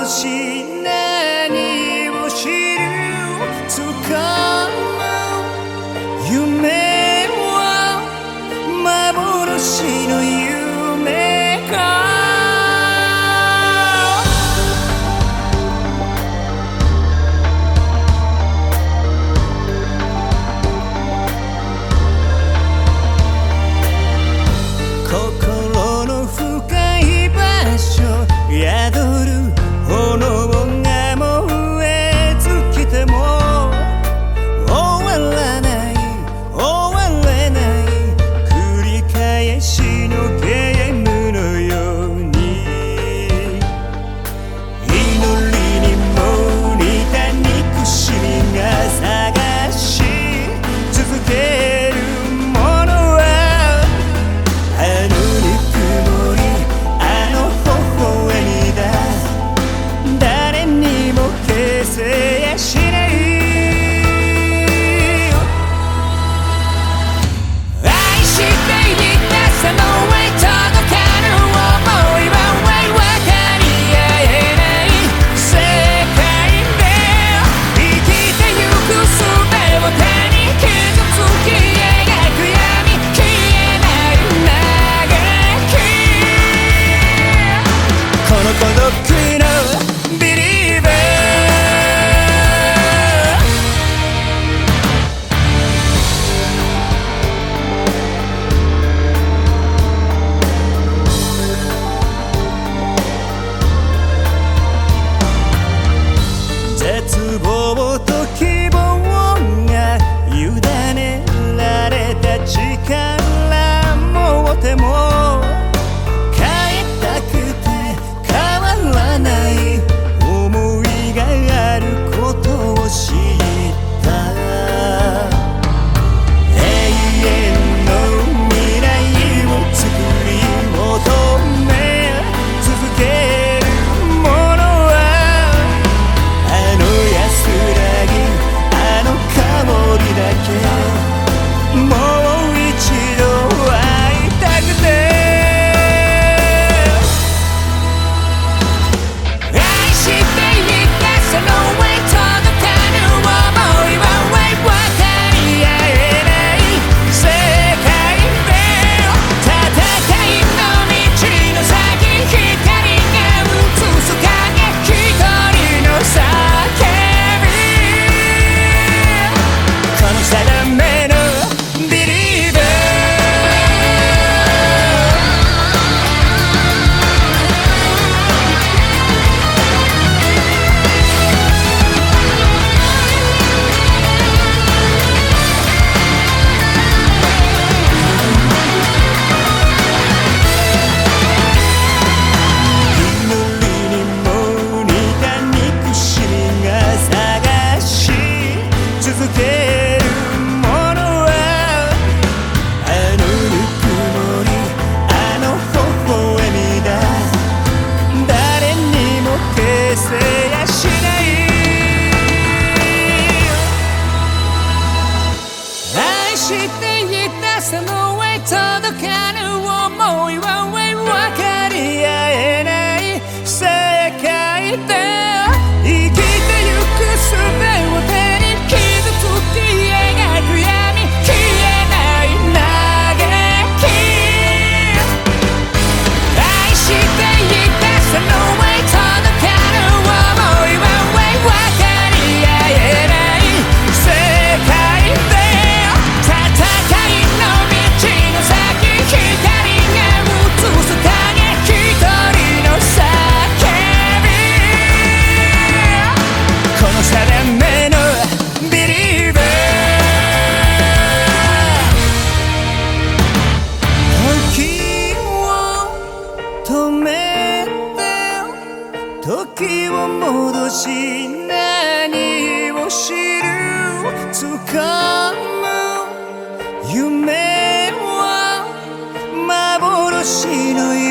し何を知るつかむ夢は幻の夢か心の深い場所宿る炎が燃え尽きても終わらない終われない繰り返しのゲームのように祈りにも似た憎しみが探し続ける絶望と希望が委ねられた力もても変えたくて変わらない思いがあることを知った永遠の未来を作り求め続けもう一度会いたくて愛していたその上届かぬ想いは分かり合えない世界で戦いの道の先光が映す影一人の叫びこの定めのしていたその上届かぬ想いは分かり合えない世界で生きてゆく術を手に傷つき描く闇消えない嘆き愛していたその上届かぬ想いは分かり合えない世界で時を戻し何を知る掴む夢は幻の夢